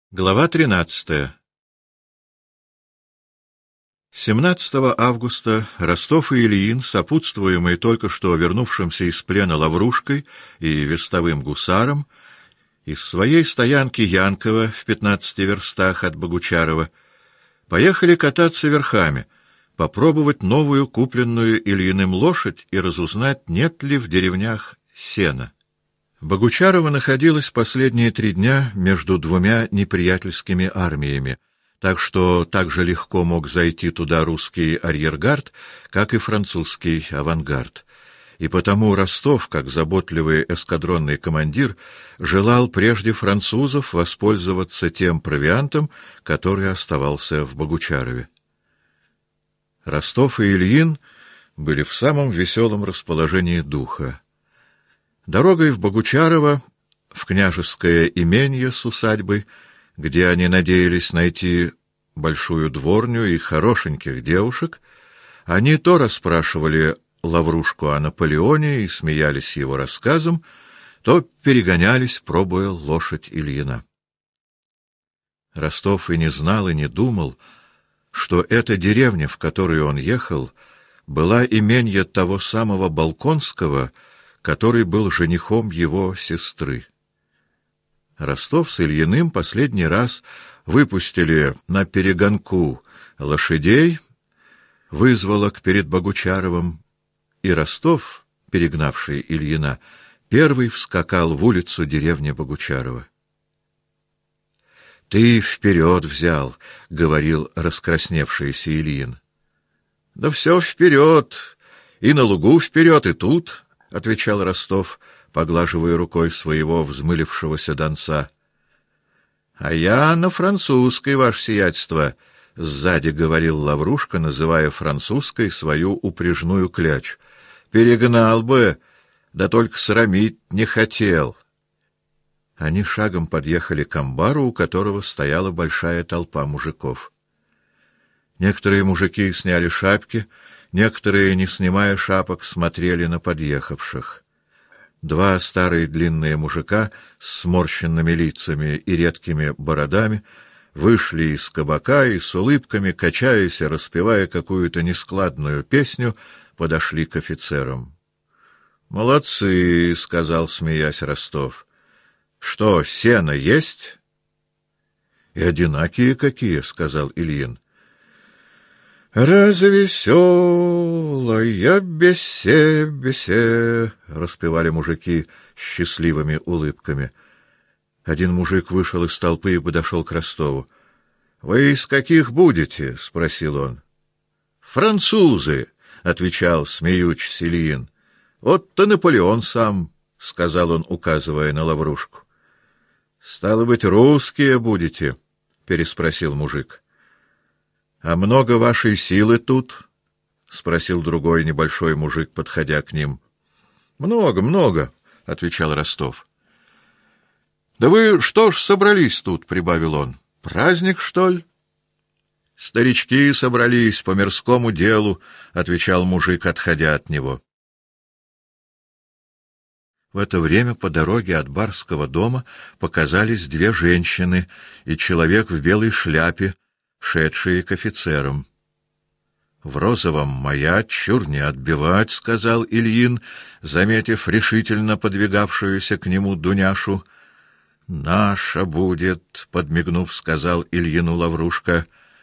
Глава 13. 17 августа Ростов и Ильин, сопутствуемые только что вернувшимся из плена Лаврушкой и вестовым гусаром, из своей стоянки Янково в 15 верстах от Богучарова, поехали кататься верхами, попробовать новую купленную Ильиным лошадь и разузнать, нет ли в деревнях сена. Богучарово находилось последние 3 дня между двумя неприятельскими армиями, так что так же легко мог зайти туда русский арьергард, как и французский авангард. И потому Ростов, как заботливый эскадронный командир, желал прежде французов воспользоваться тем провиантом, который оставался в Богучарове. Ростов и Ильин были в самом веселом расположении духа. Дорогой в Богучарово, в княжеское именье с усадьбой, где они надеялись найти большую дворню и хорошеньких девушек, они то расспрашивали Лаврушку о Наполеоне и смеялись его рассказам, то перегонялись, пробуя лошадь Ильина. Ростов и не знал, и не думал, что эта деревня, в которую он ехал, была именье того самого Балконского, который был женихом его сестры. Ростов с Ильиным последний раз выпустили на перегонку лошадей, вызволок перед Богучаровым, и Ростов, перегнавший Ильина, первый вскакал в улицу деревни Богучарова. — Ты вперед взял, — говорил раскрасневшийся Ильин. — Да все вперед, и на лугу вперед, и тут, — отвечал Ростов, поглаживая рукой своего взмылившегося донца. — А я на французской, ваше сиятельство, — сзади говорил Лаврушка, называя французской свою упряжную кляч. — Перегнал бы, да только срамить не хотел. Они шагом подъехали к амбару, у которого стояла большая толпа мужиков. Некоторые мужики сняли шапки, некоторые, не снимая шапок, смотрели на подъехавших. 2 старые длинные мужика с сморщенными лицами и редкими бородами вышли из кабака и с улыбками, качаясь и распевая какую-то нескладную песню, подошли к офицерам. — Молодцы, — сказал, смеясь, Ростов. — Что, сено есть? — И одинакие какие, — сказал Ильин. — Развеселая бесе, — распевали мужики счастливыми улыбками. Один мужик вышел из толпы и подошел к Ростову. — Вы из каких будете? — спросил он. — Французы, — отвечал смеючись Ильин. — Вот-то Наполеон сам, — сказал он, указывая на Лаврушку. — Стало быть, русские будете? — переспросил мужик. — А много вашей силы тут? — спросил другой небольшой мужик, подходя к ним. — Много, много, — отвечал Ростов. — Да вы что ж собрались тут? — прибавил он. — Праздник, что ли? — Старички собрались по мирскому делу, — отвечал мужик, отходя от него. В это время по дороге от барского дома показались 2 женщины и человек в белой шляпе, шедшие к офицерам. — В розовом моя чур не отбивать, — сказал Ильин, заметив решительно подвигавшуюся к нему Дуняшу. — Наша будет, — подмигнув, сказал Ильину Лаврушка.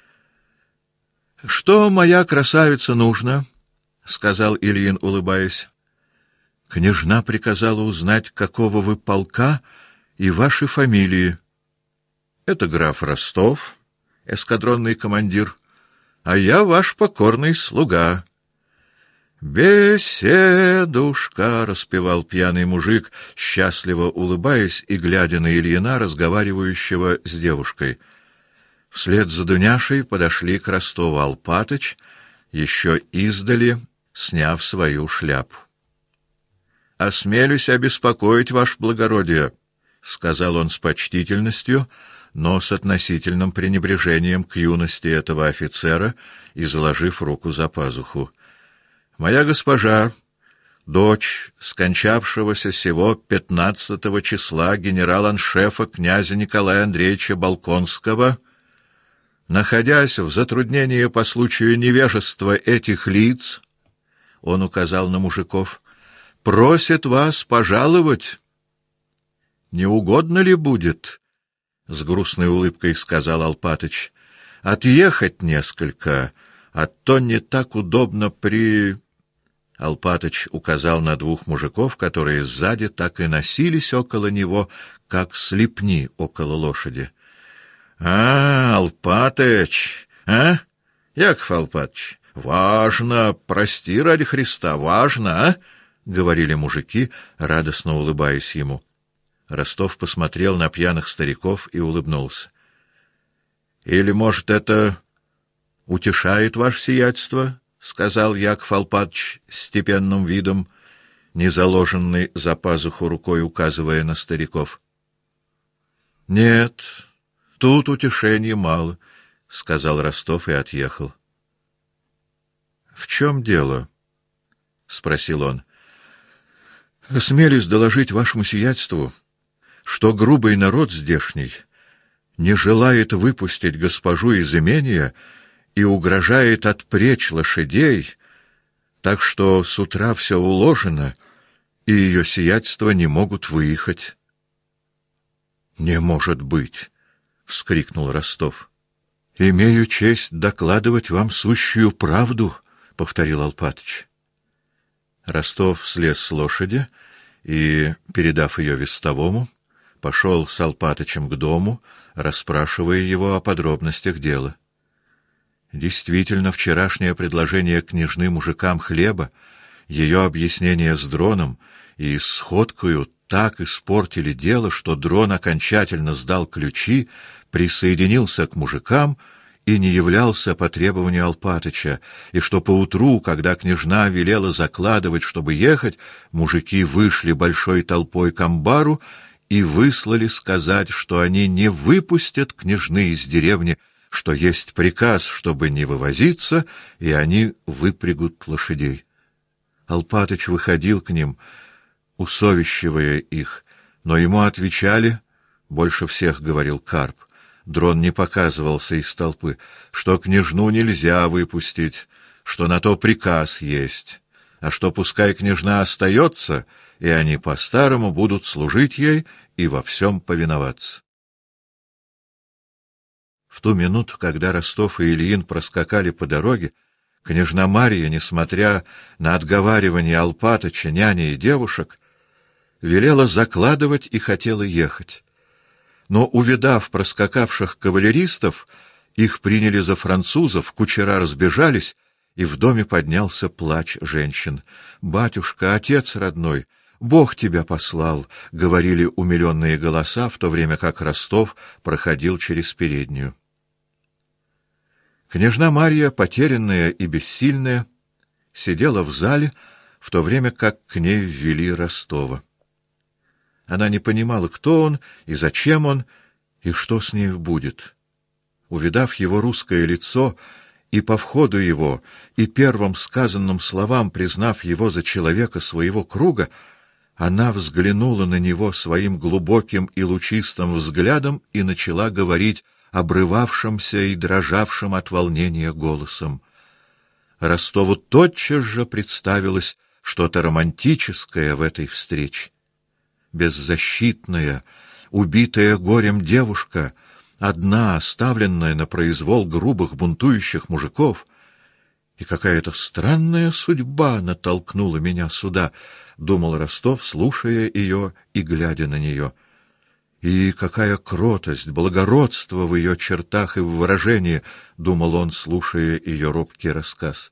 — Что моя красавица нужно? — сказал Ильин, улыбаясь. — Княжна приказала узнать, какого вы полка и ваши фамилии. — Это граф Ростов, эскадронный командир, а я ваш покорный слуга. — Беседушка, — распевал пьяный мужик, счастливо улыбаясь и глядя на Ильина, разговаривающего с девушкой. Вслед за Дуняшей подошли к Ростову Алпатыч, еще издали, сняв свою шляпу. — Осмелюсь обеспокоить, ваше благородие, — сказал он с почтительностью, но с относительным пренебрежением к юности этого офицера и заложив руку за пазуху. — Моя госпожа дочь скончавшегося сего 15 числа генерал-аншефа князя Николая Андреевича Болконского, находясь в затруднении по случаю невежества этих лиц, он указал на мужиков, просит вас пожаловать. Не угодно ли будет, с грустной улыбкой сказал Алпатыч, отъехать несколько, а то не так удобно при... Алпатыч указал на двух мужиков, которые сзади так и носились около него, как слепни около лошади. — Алпатыч, а? Яков Алпатыч, важно, прости ради Христа, важно, а? — говорили мужики, радостно улыбаясь ему. Ростов посмотрел на пьяных стариков и улыбнулся. — Или, может, это утешает ваше сиятельство? — сказал Яков Алпатыч степенным видом, не заложенный за пазуху рукой, указывая на стариков. — Нет, тут утешения мало, — сказал Ростов и отъехал. — В чем дело? — спросил он. — Осмелюсь доложить вашему сиятельству, что грубый народ здешний не желает выпустить госпожу из имения и угрожает отпречь лошадей, так что с утра все уложено, и ее сиятельство не могут выехать. — Не может быть! — вскрикнул Ростов. — Имею честь докладывать вам сущую правду, — повторил Алпатыч. Ростов слез с лошади и, передав ее вестовому, пошел с Алпатычем к дому, расспрашивая его о подробностях дела. Действительно, вчерашнее предложение княжны мужикам хлеба, ее объяснение с Дроном и с Ходкою так испортили дело, что Дрон окончательно сдал ключи, присоединился к мужикам и не являлся по требованию Алпатыча, и что поутру, когда княжна велела закладывать, чтобы ехать, мужики вышли большой толпой к амбару и выслали сказать, что они не выпустят княжны из деревни, что есть приказ, чтобы не вывозиться, и они выпрягут лошадей. Алпатыч выходил к ним, усовещивая их, но ему отвечали, больше всех говорил Карп, Дрон не показывался из толпы, что княжну нельзя выпустить, что на то приказ есть, а что пускай княжна остается, и они по-старому будут служить ей и во всем повиноваться. В ту минуту, когда Ростов и Ильин проскакали по дороге, княжна Марья, несмотря на отговаривание Алпатыча, няни и девушек, велела закладывать и хотела ехать. Но, увидав проскакавших кавалеристов, их приняли за французов, кучера разбежались, и в доме поднялся плач женщин. «Батюшка, отец родной, Бог тебя послал!» — говорили умиленные голоса, в то время как Ростов проходил через переднюю. Княжна Марья, потерянная и бессильная, сидела в зале, в то время как к ней ввели Ростова. Она не понимала, кто он и зачем он, и что с ней будет. Увидав его русское лицо, и по входу его, и первым сказанным словам признав его за человека своего круга, она взглянула на него своим глубоким и лучистым взглядом и начала говорить обрывавшимся и дрожавшим от волнения голосом. Ростову тотчас же представилось что-то романтическое в этой встрече. Беззащитная, убитая горем девушка, одна, оставленная на произвол грубых бунтующих мужиков, и какая-то странная судьба натолкнула меня сюда, — думал Ростов, слушая ее и глядя на нее. И какая кротость, благородство в ее чертах и в выражении, — думал он, слушая ее робкий рассказ.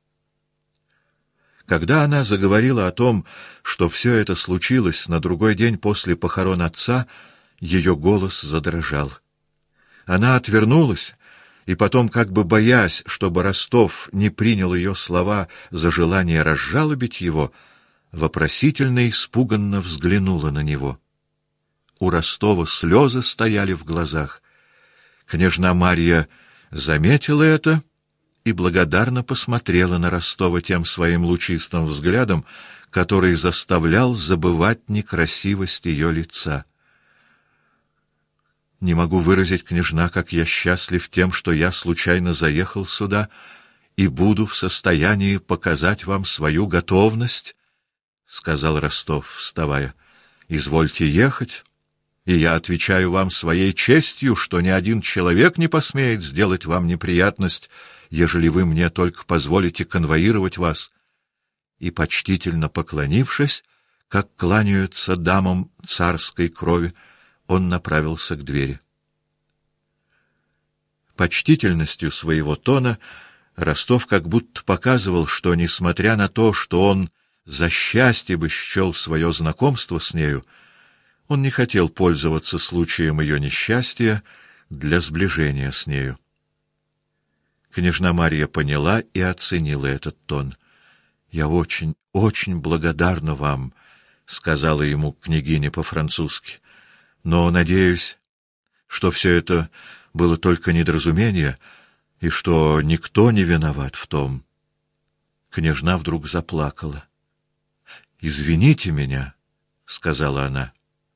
Когда она заговорила о том, что все это случилось на другой день после похорон отца, ее голос задрожал. Она отвернулась, и потом, как бы боясь, чтобы Ростов не принял ее слова за желание разжалобить его, вопросительно и испуганно взглянула на него. У Ростова слезы стояли в глазах. Княжна Марья заметила это и благодарно посмотрела на Ростова тем своим лучистым взглядом, который заставлял забывать некрасивость ее лица. «Не могу выразить, княжна, как я счастлив тем, что я случайно заехал сюда и буду в состоянии показать вам свою готовность», — сказал Ростов, вставая. «Извольте ехать, и я отвечаю вам своей честью, что ни один человек не посмеет сделать вам неприятность, ежели вы мне только позволите конвоировать вас». И, почтительно поклонившись, как кланяются дамам царской крови, он направился к двери. Почтительностью своего тона Ростов как будто показывал, что, несмотря на то, что он за счастье бы счел свое знакомство с нею, он не хотел пользоваться случаем ее несчастья для сближения с нею. Княжна Марья поняла и оценила этот тон. «Я очень, очень благодарна вам», — сказала ему княгиня по-французски. «Но надеюсь, что все это было только недоразумение, и что никто не виноват в том». Княжна вдруг заплакала. «Извините меня», — сказала она.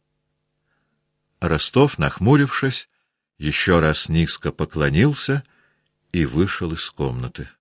Ростов, нахмурившись, еще раз низко поклонился и вышел из комнаты.